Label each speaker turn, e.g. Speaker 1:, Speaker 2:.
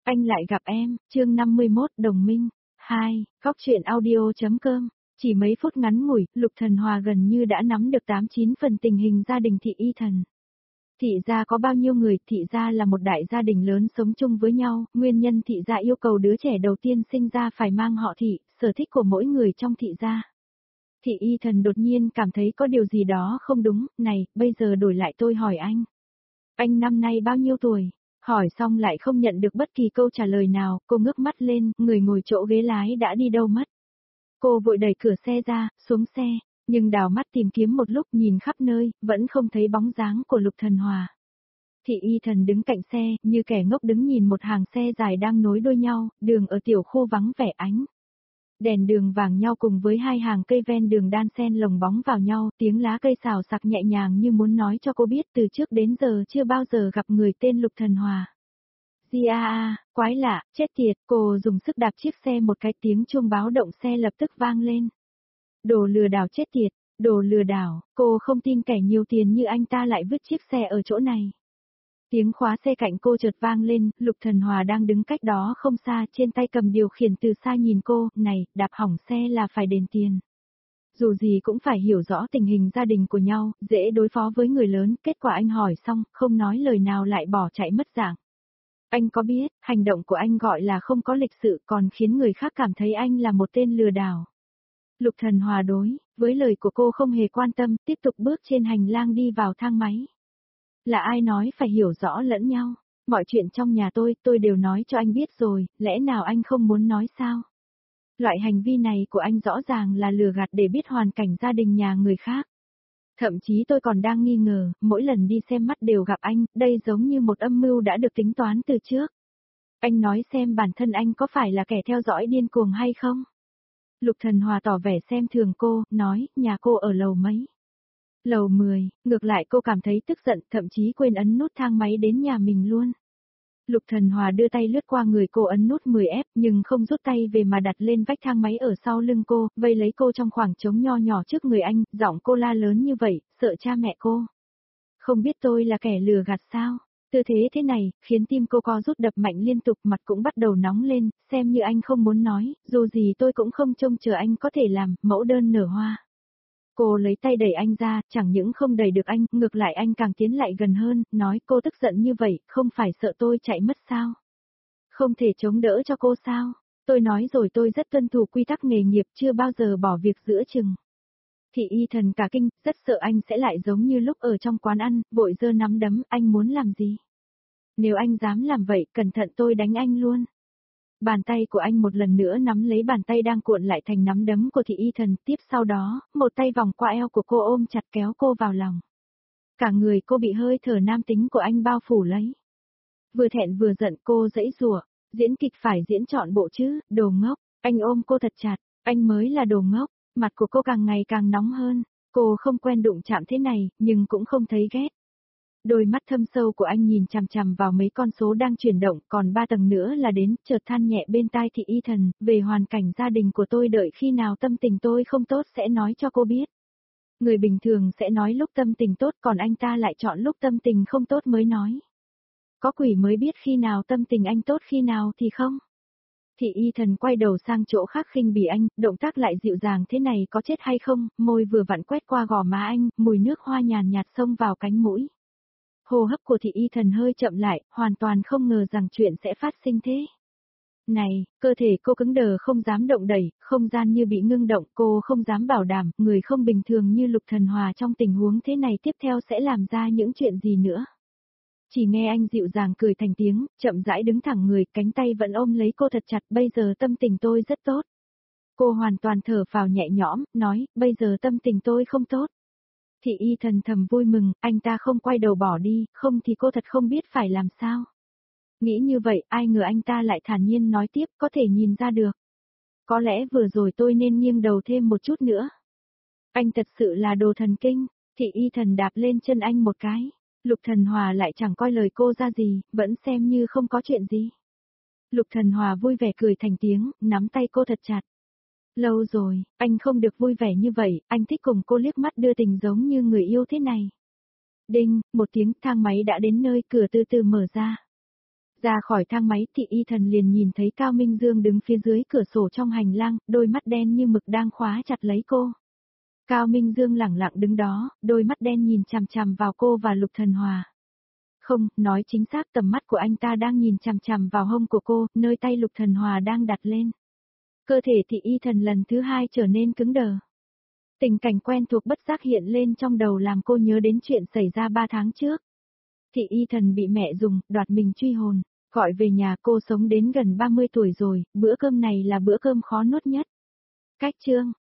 Speaker 1: Anh lại gặp em, chương 51 đồng minh. 2, góc truyện audio.com. Chỉ mấy phút ngắn ngủi, Lục Thần Hòa gần như đã nắm được 8-9 phần tình hình gia đình Thị Y Thần. Thị gia có bao nhiêu người? Thị gia là một đại gia đình lớn sống chung với nhau, nguyên nhân Thị gia yêu cầu đứa trẻ đầu tiên sinh ra phải mang họ Thị, sở thích của mỗi người trong Thị gia. Thị Y Thần đột nhiên cảm thấy có điều gì đó không đúng, này, bây giờ đổi lại tôi hỏi anh năm nay bao nhiêu tuổi? Hỏi xong lại không nhận được bất kỳ câu trả lời nào, cô ngước mắt lên, người ngồi chỗ ghế lái đã đi đâu mất. Cô vội đẩy cửa xe ra, xuống xe, nhưng đảo mắt tìm kiếm một lúc nhìn khắp nơi, vẫn không thấy bóng dáng của Lục Thần Hòa. Thị Y Thần đứng cạnh xe, như kẻ ngốc đứng nhìn một hàng xe dài đang nối đuôi nhau, đường ở tiểu khu vắng vẻ ánh. Đèn đường vàng nhau cùng với hai hàng cây ven đường đan xen lồng bóng vào nhau, tiếng lá cây xào xạc nhẹ nhàng như muốn nói cho cô biết từ trước đến giờ chưa bao giờ gặp người tên Lục Thần Hòa. Quái lạ, chết tiệt, cô dùng sức đạp chiếc xe một cái, tiếng chuông báo động xe lập tức vang lên. Đồ lừa đảo, chết tiệt, đồ lừa đảo, cô không tin kẻ nhiều tiền như anh ta lại vứt chiếc xe ở chỗ này. Tiếng khóa xe cạnh cô chợt vang lên, Lục Thần Hòa đang đứng cách đó không xa, trên tay cầm điều khiển từ xa nhìn cô, này, đạp hỏng xe là phải đền tiền. Dù gì cũng phải hiểu rõ tình hình gia đình của nhau, dễ đối phó với người lớn, kết quả anh hỏi xong, không nói lời nào lại bỏ chạy mất dạng. Anh có biết, hành động của anh gọi là không có lịch sự còn khiến người khác cảm thấy anh là một tên lừa đảo. Lục Thần Hòa đối với lời của cô không hề quan tâm, tiếp tục bước trên hành lang đi vào thang máy. Là ai nói phải hiểu rõ lẫn nhau, mọi chuyện trong nhà tôi đều nói cho anh biết rồi, lẽ nào anh không muốn nói sao? Loại hành vi này của anh rõ ràng là lừa gạt để biết hoàn cảnh gia đình nhà người khác. Thậm chí tôi còn đang nghi ngờ, mỗi lần đi xem mắt đều gặp anh, đây giống như một âm mưu đã được tính toán từ trước. Anh nói xem bản thân anh có phải là kẻ theo dõi điên cuồng hay không? Lục Thần Hòa tỏ vẻ xem thường cô, nói, nhà cô ở lầu mấy? Lầu 10, ngược lại cô cảm thấy tức giận, thậm chí quên ấn nút thang máy đến nhà mình luôn. Lục Thần Hòa đưa tay lướt qua người cô ấn nút 10F nhưng không rút tay về mà đặt lên vách thang máy ở sau lưng cô, vây lấy cô trong khoảng trống nho nhỏ trước người anh, giọng cô la lớn như vậy, sợ cha mẹ cô. Không biết tôi là kẻ lừa gạt sao? Tư thế này, khiến tim cô co rút đập mạnh liên tục, mặt cũng bắt đầu nóng lên, xem như anh không muốn nói, dù gì tôi cũng không trông chờ anh có thể làm mẫu đơn nở hoa. Cô lấy tay đẩy anh ra, chẳng những không đẩy được anh, ngược lại anh càng tiến lại gần hơn, nói cô tức giận như vậy, không phải sợ tôi chạy mất sao? Không thể chống đỡ cho cô sao? Tôi nói rồi tôi rất tuân thủ quy tắc nghề nghiệp, chưa bao giờ bỏ việc giữa chừng. Thị Y Thần cả kinh, rất sợ anh sẽ lại giống như lúc ở trong quán ăn, vội giơ nắm đấm, anh muốn làm gì? Nếu anh dám làm vậy, cẩn thận tôi đánh anh luôn. Bàn tay của anh một lần nữa nắm lấy bàn tay đang cuộn lại thành nắm đấm của Thị Y Thần, tiếp sau đó, một tay vòng qua eo của cô ôm chặt kéo cô vào lòng. Cả người cô bị hơi thở nam tính của anh bao phủ lấy. Vừa thẹn vừa giận cô giãy giụa, diễn kịch phải diễn trọn bộ chứ, đồ ngốc, anh ôm cô thật chặt, anh mới là đồ ngốc, mặt của cô càng ngày càng nóng hơn, cô không quen đụng chạm thế này, nhưng cũng không thấy ghét. Đôi mắt thâm sâu của anh nhìn chằm chằm vào mấy con số đang chuyển động, còn 3 tầng nữa là đến, chợt than nhẹ bên tai Thị Y Thần, về hoàn cảnh gia đình của tôi, đợi khi nào tâm tình tôi không tốt sẽ nói cho cô biết. Người bình thường sẽ nói lúc tâm tình tốt, còn anh ta lại chọn lúc tâm tình không tốt mới nói. Có quỷ mới biết khi nào tâm tình anh tốt khi nào thì không. Thị Y Thần quay đầu sang chỗ khác khinh bỉ anh, động tác lại dịu dàng thế này có chết hay không, môi vừa vặn quét qua gò má anh, mùi nước hoa nhàn nhạt xông vào cánh mũi. Hô hấp của Thị Y Thần hơi chậm lại, hoàn toàn không ngờ rằng chuyện sẽ phát sinh thế. Này, cơ thể cô cứng đờ không dám động đẩy, không gian như bị ngưng động, cô không dám bảo đảm, người không bình thường như Lục Thần Hòa trong tình huống thế này tiếp theo sẽ làm ra những chuyện gì nữa. Chỉ nghe anh dịu dàng cười thành tiếng, chậm rãi đứng thẳng người, cánh tay vẫn ôm lấy cô thật chặt, bây giờ tâm tình tôi rất tốt. Cô hoàn toàn thở phào nhẹ nhõm, nói, bây giờ tâm tình tôi không tốt. Thị Y Thần thầm vui mừng, anh ta không quay đầu bỏ đi, không thì cô thật không biết phải làm sao. Nghĩ như vậy, ai ngờ anh ta lại thản nhiên nói tiếp, có thể nhìn ra được. Có lẽ vừa rồi tôi nên nghiêng đầu thêm một chút nữa. Anh thật sự là đồ thần kinh, Thị Y Thần đạp lên chân anh một cái. Lục Thần Hòa lại chẳng coi lời cô ra gì, vẫn xem như không có chuyện gì. Lục Thần Hòa vui vẻ cười thành tiếng, nắm tay cô thật chặt. Lâu rồi, anh không được vui vẻ như vậy, anh thích cùng cô liếc mắt đưa tình giống như người yêu thế này. Đinh, một tiếng, thang máy đã đến nơi, cửa từ từ mở ra. Ra khỏi thang máy Thị Y Thần liền nhìn thấy Cao Minh Dương đứng phía dưới cửa sổ trong hành lang, đôi mắt đen như mực đang khóa chặt lấy cô. Cao Minh Dương lẳng lặng đứng đó, đôi mắt đen nhìn chằm chằm vào cô và Lục Thần Hòa. Không, nói chính xác tầm mắt của anh ta đang nhìn chằm chằm vào hông của cô, nơi tay Lục Thần Hòa đang đặt lên. Cơ thể Thị Y Thần lần thứ hai trở nên cứng đờ. Tình cảnh quen thuộc bất giác hiện lên trong đầu làm cô nhớ đến chuyện xảy ra 3 tháng trước. Thị Y Thần bị mẹ dùng, đoạt mình truy hồn, gọi về nhà. Cô sống đến gần 30 tuổi rồi, bữa cơm này là bữa cơm khó nuốt nhất. Cách chương